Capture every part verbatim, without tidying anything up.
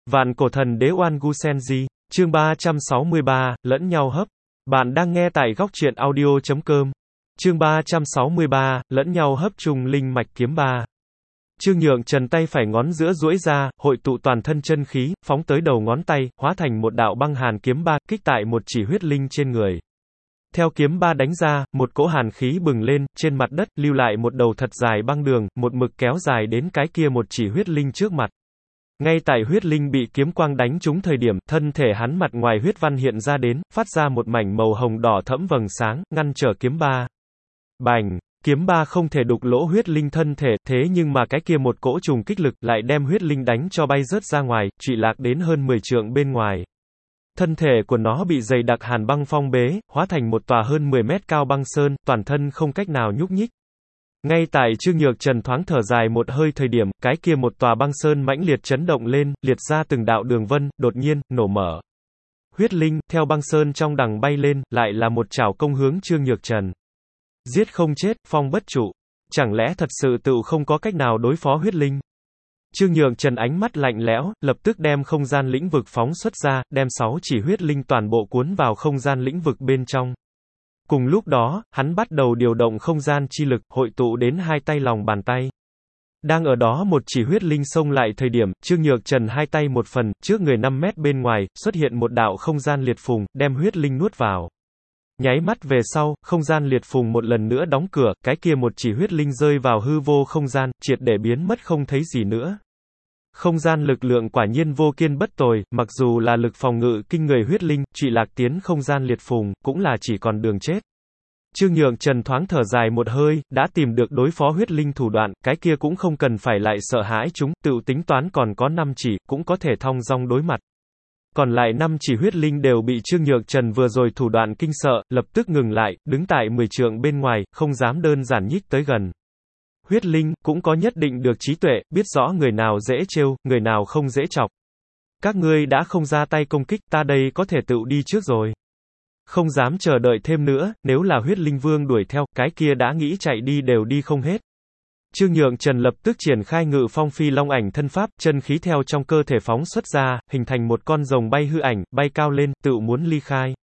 Vạn cổ thần đế Oan Gu Senji, chương ba trăm sáu mươi ba, lẫn nhau hấp. Bạn đang nghe tại góc truyện audio chấm com. Chương ba trăm sáu mươi ba, lẫn nhau hấp trùng linh mạch kiếm ba. Trương Nhượng Trần tay phải ngón giữa duỗi ra, hội tụ toàn thân chân khí, phóng tới đầu ngón tay, hóa thành một đạo băng hàn kiếm ba, kích tại một chỉ huyết linh trên người. Theo kiếm ba đánh ra, một cỗ hàn khí bừng lên, trên mặt đất, lưu lại một đầu thật dài băng đường, một mực kéo dài đến cái kia một chỉ huyết linh trước mặt. Ngay tại huyết linh bị kiếm quang đánh trúng thời điểm, thân thể hắn mặt ngoài huyết văn hiện ra đến, phát ra một mảnh màu hồng đỏ thẫm vầng sáng, ngăn trở kiếm ba. Bành! Kiếm ba không thể đục lỗ huyết linh thân thể, thế nhưng mà cái kia một cỗ trùng kích lực lại đem huyết linh đánh cho bay rớt ra ngoài, trụy lạc đến hơn mười trượng bên ngoài. Thân thể của nó bị dày đặc hàn băng phong bế, hóa thành một tòa hơn mười mét cao băng sơn, toàn thân không cách nào nhúc nhích. Ngay tại Trương Nhược Trần thoáng thở dài một hơi thời điểm, cái kia một tòa băng sơn mãnh liệt chấn động lên, liệt ra từng đạo đường vân, đột nhiên, nổ mở. Huyết linh, theo băng sơn trong đằng bay lên, lại là một chảo công hướng Trương Nhược Trần. Giết không chết, phong bất trụ. Chẳng lẽ thật sự tự không có cách nào đối phó huyết linh? Trương Nhượng Trần ánh mắt lạnh lẽo, lập tức đem không gian lĩnh vực phóng xuất ra, đem sáu chỉ huyết linh toàn bộ cuốn vào không gian lĩnh vực bên trong. Cùng lúc đó, hắn bắt đầu điều động không gian chi lực, hội tụ đến hai tay lòng bàn tay. Đang ở đó một chỉ huyết linh xông lại thời điểm, Trương Nhược Trần hai tay một phần, trước người năm mét bên ngoài, xuất hiện một đạo không gian liệt phùng, đem huyết linh nuốt vào. Nháy mắt về sau, không gian liệt phùng một lần nữa đóng cửa, cái kia một chỉ huyết linh rơi vào hư vô không gian, triệt để biến mất không thấy gì nữa. Không gian lực lượng quả nhiên vô kiên bất tồi, mặc dù là lực phòng ngự kinh người huyết linh, trụy lạc tiến không gian liệt phùng, cũng là chỉ còn đường chết. Trương Nhượng Trần thoáng thở dài một hơi, đã tìm được đối phó huyết linh thủ đoạn, cái kia cũng không cần phải lại sợ hãi chúng, tự tính toán còn có năm chỉ, cũng có thể thong dong đối mặt. Còn lại năm chỉ huyết linh đều bị Trương Nhược Trần vừa rồi thủ đoạn kinh sợ, lập tức ngừng lại, đứng tại mười trượng bên ngoài, không dám đơn giản nhích tới gần. Huyết linh, cũng có nhất định được trí tuệ, biết rõ người nào dễ trêu, người nào không dễ chọc. Các ngươi đã không ra tay công kích, ta đây có thể tự đi trước rồi. Không dám chờ đợi thêm nữa, nếu là huyết linh vương đuổi theo, cái kia đã nghĩ chạy đi đều đi không hết. Trương Nhượng Trần lập tức triển khai ngự phong phi long ảnh thân pháp, chân khí theo trong cơ thể phóng xuất ra, hình thành một con rồng bay hư ảnh, bay cao lên, tự muốn ly khai.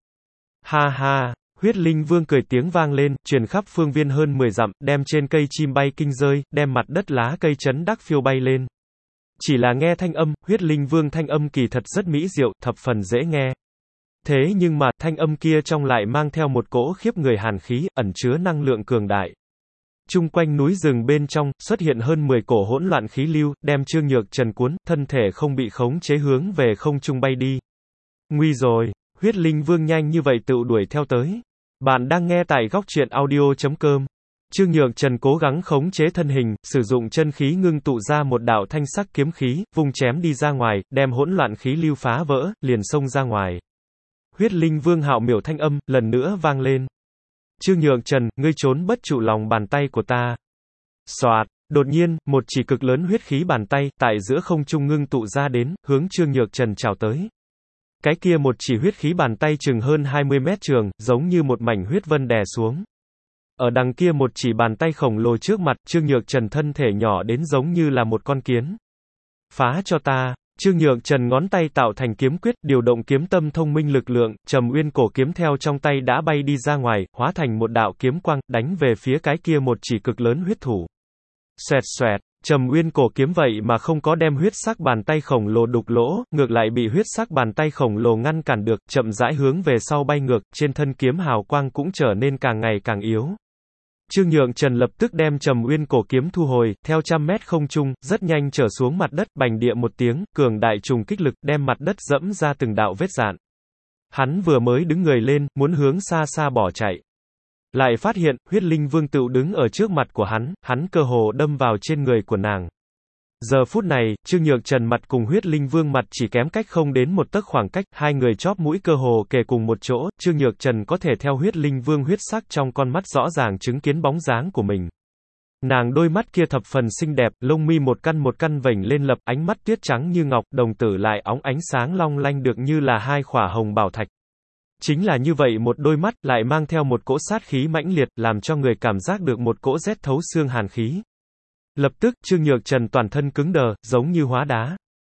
Ha ha, huyết linh vương cười tiếng vang lên, truyền khắp phương viên hơn mười dặm, đem trên cây chim bay kinh rơi, đem mặt đất lá cây chấn đắc phiêu bay lên. Chỉ là nghe thanh âm, huyết linh vương thanh âm kỳ thật rất mỹ diệu, thập phần dễ nghe. Thế nhưng mà, thanh âm kia trong lại mang theo một cỗ khiếp người hàn khí, ẩn chứa năng lượng cường đại. Chung quanh núi rừng bên trong, xuất hiện hơn mười cổ hỗn loạn khí lưu, đem Trương Nhược Trần cuốn, thân thể không bị khống chế hướng về không trung bay đi. Nguy rồi, huyết linh vương nhanh như vậy tự đuổi theo tới. Bạn đang nghe tại góc truyện audio chấm com. Trương Nhược Trần cố gắng khống chế thân hình, sử dụng chân khí ngưng tụ ra một đạo thanh sắc kiếm khí, vung chém đi ra ngoài, đem hỗn loạn khí lưu phá vỡ, liền xông ra ngoài. Huyết linh vương hạo miểu thanh âm, lần nữa vang lên. Trương Nhượng Trần, ngươi trốn bất trụ lòng bàn tay của ta. Soạt, đột nhiên, một chỉ cực lớn huyết khí bàn tay, tại giữa không trung ngưng tụ ra đến, hướng Trương Nhược Trần chào tới. Cái kia một chỉ huyết khí bàn tay chừng hơn hai mươi mét trường, giống như một mảnh huyết vân đè xuống. Ở đằng kia một chỉ bàn tay khổng lồ trước mặt, Trương Nhược Trần thân thể nhỏ đến giống như là một con kiến. Phá cho ta. Trương Nhượng Trần ngón tay tạo thành kiếm quyết, điều động kiếm tâm thông minh lực lượng, Trầm Uyên cổ kiếm theo trong tay đã bay đi ra ngoài, hóa thành một đạo kiếm quang, đánh về phía cái kia một chỉ cực lớn huyết thủ. Xoẹt xoẹt, Trầm Uyên cổ kiếm vậy mà không có đem huyết sắc bàn tay khổng lồ đục lỗ, ngược lại bị huyết sắc bàn tay khổng lồ ngăn cản được, chậm rãi hướng về sau bay ngược, trên thân kiếm hào quang cũng trở nên càng ngày càng yếu. Trương Nhượng Trần lập tức đem Trầm Uyên cổ kiếm thu hồi, theo trăm mét không trung, rất nhanh trở xuống mặt đất, bành địa một tiếng, cường đại trùng kích lực, đem mặt đất dẫm ra từng đạo vết rạn. Hắn vừa mới đứng người lên, muốn hướng xa xa bỏ chạy. Lại phát hiện, huyết linh vương tự đứng ở trước mặt của hắn, hắn cơ hồ đâm vào trên người của nàng. Giờ phút này, Trương Nhược Trần mặt cùng huyết linh vương mặt chỉ kém cách không đến một tấc khoảng cách, hai người chóp mũi cơ hồ kề cùng một chỗ, Trương Nhược Trần có thể theo huyết linh vương huyết sắc trong con mắt rõ ràng chứng kiến bóng dáng của mình. Nàng đôi mắt kia thập phần xinh đẹp, lông mi một căn một căn vểnh lên lập, ánh mắt tuyết trắng như ngọc, đồng tử lại óng ánh sáng long lanh được như là hai khỏa hồng bảo thạch. Chính là như vậy một đôi mắt, lại mang theo một cỗ sát khí mãnh liệt, làm cho người cảm giác được một cỗ rét thấu xương hàn khí. Lập tức, Trương Nhược Trần toàn thân cứng đờ, giống như hóa đá.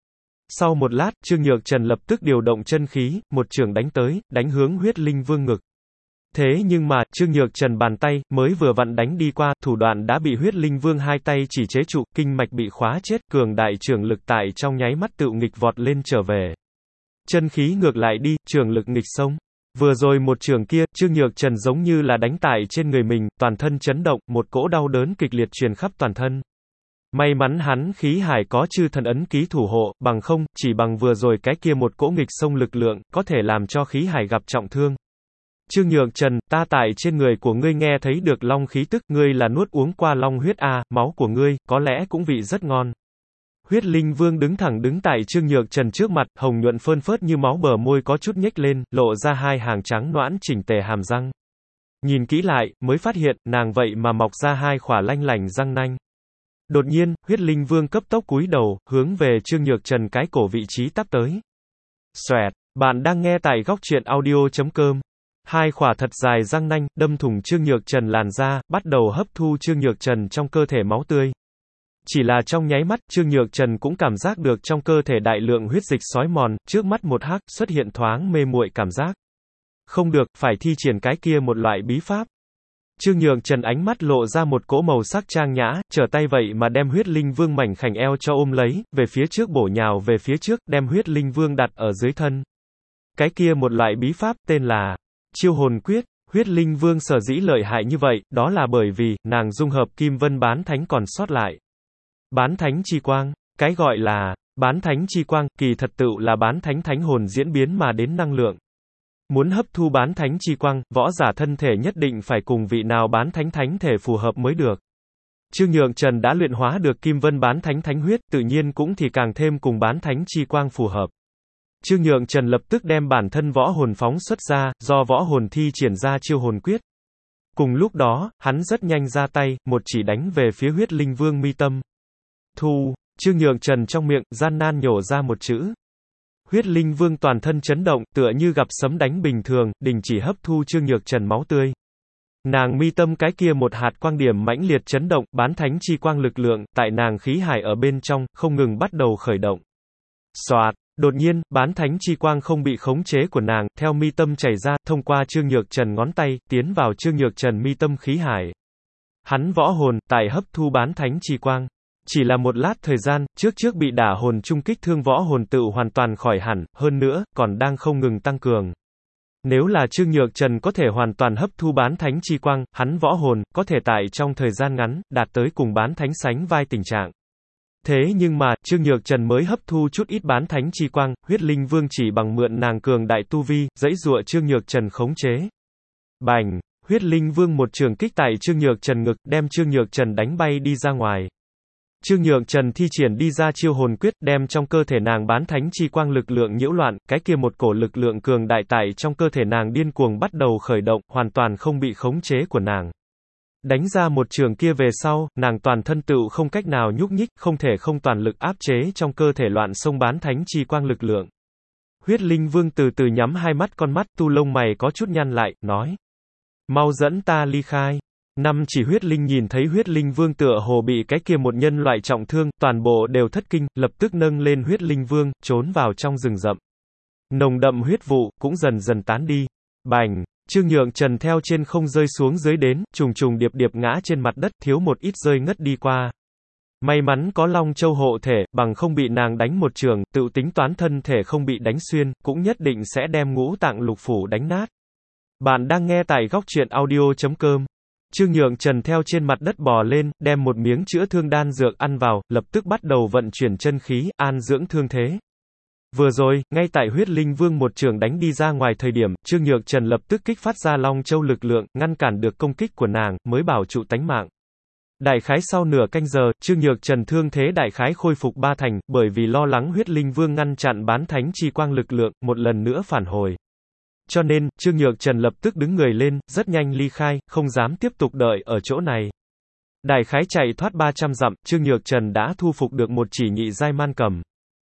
Sau một lát, Trương Nhược Trần lập tức điều động chân khí, một chưởng đánh tới, đánh hướng huyết linh vương ngực. Thế nhưng mà, Trương Nhược Trần bàn tay, mới vừa vặn đánh đi qua, thủ đoạn đã bị huyết linh vương hai tay chỉ chế trụ, kinh mạch bị khóa chết, cường đại chưởng lực tại trong nháy mắt tựu nghịch vọt lên trở về. Chân khí ngược lại đi, chưởng lực nghịch xông. Vừa rồi một chưởng kia, Trương Nhược Trần giống như là đánh tại trên người mình, toàn thân chấn động, một cỗ đau đớn kịch liệt truyền khắp toàn thân. May mắn hắn khí hải có chư thần ấn ký thủ hộ, bằng không, chỉ bằng vừa rồi cái kia một cỗ nghịch xông lực lượng, có thể làm cho khí hải gặp trọng thương. Trương Nhược Trần, ta tại trên người của ngươi nghe thấy được long khí tức, ngươi là nuốt uống qua long huyết a, máu của ngươi, có lẽ cũng vị rất ngon. Huyết linh vương đứng thẳng đứng tại Trương Nhược Trần trước mặt, hồng nhuận phơn phớt như máu, bờ môi có chút nhếch lên, lộ ra hai hàng trắng nõn chỉnh tề hàm răng. Nhìn kỹ lại, mới phát hiện, nàng vậy mà mọc ra hai khỏa lanh lảnh răng nanh. Đột nhiên, huyết linh vương cấp tốc cúi đầu, hướng về Trương Nhược Trần cái cổ vị trí tắp tới. Xoẹt, bạn đang nghe tại góc truyện audio chấm com. Hai khỏa thật dài răng nanh, đâm thủng Trương Nhược Trần làn da, bắt đầu hấp thu Trương Nhược Trần trong cơ thể máu tươi. Chỉ là trong nháy mắt, Trương Nhược Trần cũng cảm giác được trong cơ thể đại lượng huyết dịch xói mòn, trước mắt một hắc, xuất hiện thoáng mê muội cảm giác. Không được, phải thi triển cái kia một loại bí pháp. Trương Nhược Trần ánh mắt lộ ra một cỗ màu sắc trang nhã, trở tay vậy mà đem huyết linh vương mảnh khảnh eo cho ôm lấy, về phía trước bổ nhào về phía trước, đem huyết linh vương đặt ở dưới thân. Cái kia một loại bí pháp, tên là Chiêu hồn quyết. Huyết linh vương sở dĩ lợi hại như vậy, đó là bởi vì, nàng dung hợp kim vân bán thánh còn sót lại. Bán thánh chi quang, cái gọi là bán thánh chi quang, kỳ thật tựu là bán thánh thánh hồn diễn biến mà đến năng lượng. Muốn hấp thu bán thánh chi quang, võ giả thân thể nhất định phải cùng vị nào bán thánh thánh thể phù hợp mới được. Trương Nhược Trần đã luyện hóa được kim vân bán thánh thánh huyết, tự nhiên cũng thì càng thêm cùng bán thánh chi quang phù hợp. Trương Nhược Trần lập tức đem bản thân võ hồn phóng xuất ra, do võ hồn thi triển ra chiêu hồn quyết. Cùng lúc đó, hắn rất nhanh ra tay, một chỉ đánh về phía huyết linh vương mi tâm. Thu, Trương Nhược Trần trong miệng, gian nan nhổ ra một chữ. Huyết linh vương toàn thân chấn động, tựa như gặp sấm đánh bình thường, đình chỉ hấp thu Trương Nhược Trần máu tươi. Nàng mi tâm cái kia một hạt quang điểm mãnh liệt chấn động, bán thánh chi quang lực lượng, tại nàng khí hải ở bên trong, không ngừng bắt đầu khởi động. Soạt, đột nhiên, bán thánh chi quang không bị khống chế của nàng, theo mi tâm chảy ra, thông qua Trương Nhược Trần ngón tay, tiến vào Trương Nhược Trần mi tâm khí hải. Hắn võ hồn, tại hấp thu bán thánh chi quang. Chỉ là một lát thời gian, trước trước bị đả hồn trung kích thương võ hồn tự hoàn toàn khỏi hẳn, hơn nữa, còn đang không ngừng tăng cường. Nếu là Trương Nhược Trần có thể hoàn toàn hấp thu bán thánh chi quang, hắn võ hồn, có thể tại trong thời gian ngắn, đạt tới cùng bán thánh sánh vai tình trạng. Thế nhưng mà, Trương Nhược Trần mới hấp thu chút ít bán thánh chi quang, huyết linh vương chỉ bằng mượn nàng cường đại tu vi, dãy dụa Trương Nhược Trần khống chế. Bành! Huyết linh vương một trường kích tại Trương Nhược Trần ngực, đem Trương Nhược Trần đánh bay đi ra ngoài. Trương Nhược Trần thi triển đi ra chiêu hồn quyết, đem trong cơ thể nàng bán thánh chi quang lực lượng nhiễu loạn, cái kia một cổ lực lượng cường đại tại trong cơ thể nàng điên cuồng bắt đầu khởi động, hoàn toàn không bị khống chế của nàng. Đánh ra một trường kia về sau, nàng toàn thân tựu không cách nào nhúc nhích, không thể không toàn lực áp chế trong cơ thể loạn xông bán thánh chi quang lực lượng. Huyết linh vương từ từ nhắm hai mắt, con mắt tu lông mày có chút nhăn lại, nói. Mau dẫn ta ly khai. Năm chỉ huyết linh nhìn thấy huyết linh vương tựa hồ bị cái kia một nhân loại trọng thương, toàn bộ đều thất kinh, lập tức nâng lên huyết linh vương, trốn vào trong rừng rậm. Nồng đậm huyết vụ, cũng dần dần tán đi. Bành! Trương Nhược Trần theo trên không rơi xuống dưới đến, trùng trùng điệp điệp ngã trên mặt đất, thiếu một ít rơi ngất đi qua. May mắn có Long Châu hộ thể, bằng không bị nàng đánh một trường, tự tính toán thân thể không bị đánh xuyên, cũng nhất định sẽ đem ngũ tạng lục phủ đánh nát. Bạn đang nghe tại góc truyện audio chấm com. Trương Nhược Trần theo trên mặt đất bò lên, đem một miếng chữa thương đan dược ăn vào, lập tức bắt đầu vận chuyển chân khí, an dưỡng thương thế. Vừa rồi, ngay tại huyết linh vương một trường đánh đi ra ngoài thời điểm, Trương Nhược Trần lập tức kích phát ra Long Châu lực lượng, ngăn cản được công kích của nàng, mới bảo trụ tánh mạng. Đại khái sau nửa canh giờ, Trương Nhược Trần thương thế đại khái khôi phục ba thành, bởi vì lo lắng huyết linh vương ngăn chặn bán thánh chi quang lực lượng, một lần nữa phản hồi. Cho nên, Trương Nhược Trần lập tức đứng người lên, rất nhanh ly khai, không dám tiếp tục đợi ở chỗ này. Đại khái chạy thoát ba trăm dặm, Trương Nhược Trần đã thu phục được một chỉ nhị giai man cầm.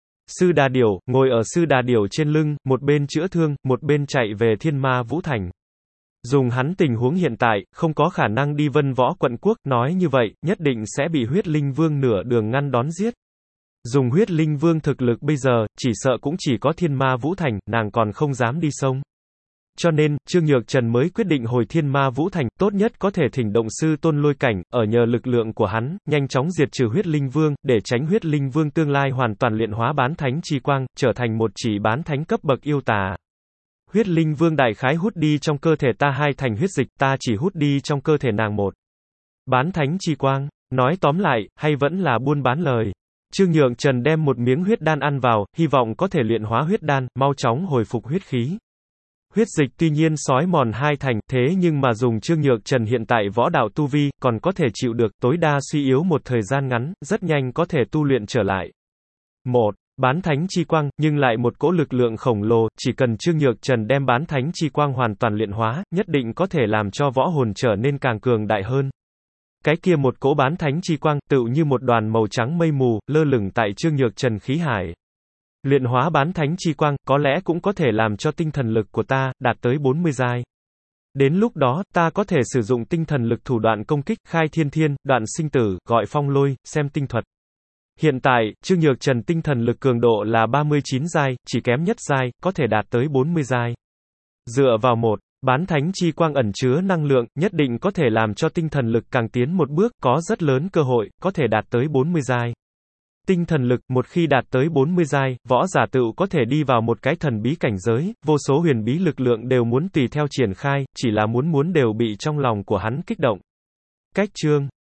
Sư Đà Điểu, ngồi ở Sư Đà Điểu trên lưng, một bên chữa thương, một bên chạy về Thiên Ma Vũ Thành. Dùng hắn tình huống hiện tại, không có khả năng đi Vân Võ Quận Quốc, nói như vậy, nhất định sẽ bị huyết linh vương nửa đường ngăn đón giết. Dùng huyết linh vương thực lực bây giờ, chỉ sợ cũng chỉ có thiên ma vũ thành, nàng còn không dám đi sông. Cho nên, Trương Nhược Trần mới quyết định hồi thiên ma vũ thành, tốt nhất có thể thỉnh động sư tôn lôi cảnh, ở nhờ lực lượng của hắn, nhanh chóng diệt trừ huyết linh vương, để tránh huyết linh vương tương lai hoàn toàn luyện hóa bán thánh chi quang, trở thành một chỉ bán thánh cấp bậc yêu tà. Huyết linh vương đại khái hút đi trong cơ thể ta hai thành huyết dịch, ta chỉ hút đi trong cơ thể nàng một. Bán thánh chi quang, nói tóm lại, hay vẫn là buôn bán lời. Trương Nhược Trần đem một miếng huyết đan ăn vào, hy vọng có thể luyện hóa huyết đan, mau chóng hồi phục huyết khí. Huyết dịch tuy nhiên sói mòn hai thành, thế nhưng mà dùng Trương Nhược Trần hiện tại võ đạo tu vi, còn có thể chịu được, tối đa suy yếu một thời gian ngắn, rất nhanh có thể tu luyện trở lại. một. Bán thánh chi quang, nhưng lại một cỗ lực lượng khổng lồ, chỉ cần Trương Nhược Trần đem bán thánh chi quang hoàn toàn luyện hóa, nhất định có thể làm cho võ hồn trở nên càng cường đại hơn. Cái kia một cỗ bán thánh chi quang, tựu như một đoàn màu trắng mây mù, lơ lửng tại Trương Nhược Trần khí hải. Luyện hóa bán thánh chi quang, có lẽ cũng có thể làm cho tinh thần lực của ta, đạt tới bốn mươi giai. Đến lúc đó, ta có thể sử dụng tinh thần lực thủ đoạn công kích, khai thiên thiên, đoạn sinh tử, gọi phong lôi, xem tinh thuật. Hiện tại, Trương Nhược Trần tinh thần lực cường độ là ba mươi chín giai, chỉ kém nhất giai, có thể đạt tới bốn mươi giai. Dựa vào một bán thánh chi quang ẩn chứa năng lượng, nhất định có thể làm cho tinh thần lực càng tiến một bước, có rất lớn cơ hội, có thể đạt tới bốn mươi giai. Tinh thần lực, một khi đạt tới bốn mươi giai, võ giả tựu có thể đi vào một cái thần bí cảnh giới, vô số huyền bí lực lượng đều muốn tùy theo triển khai, chỉ là muốn muốn đều bị trong lòng của hắn kích động. Cách chương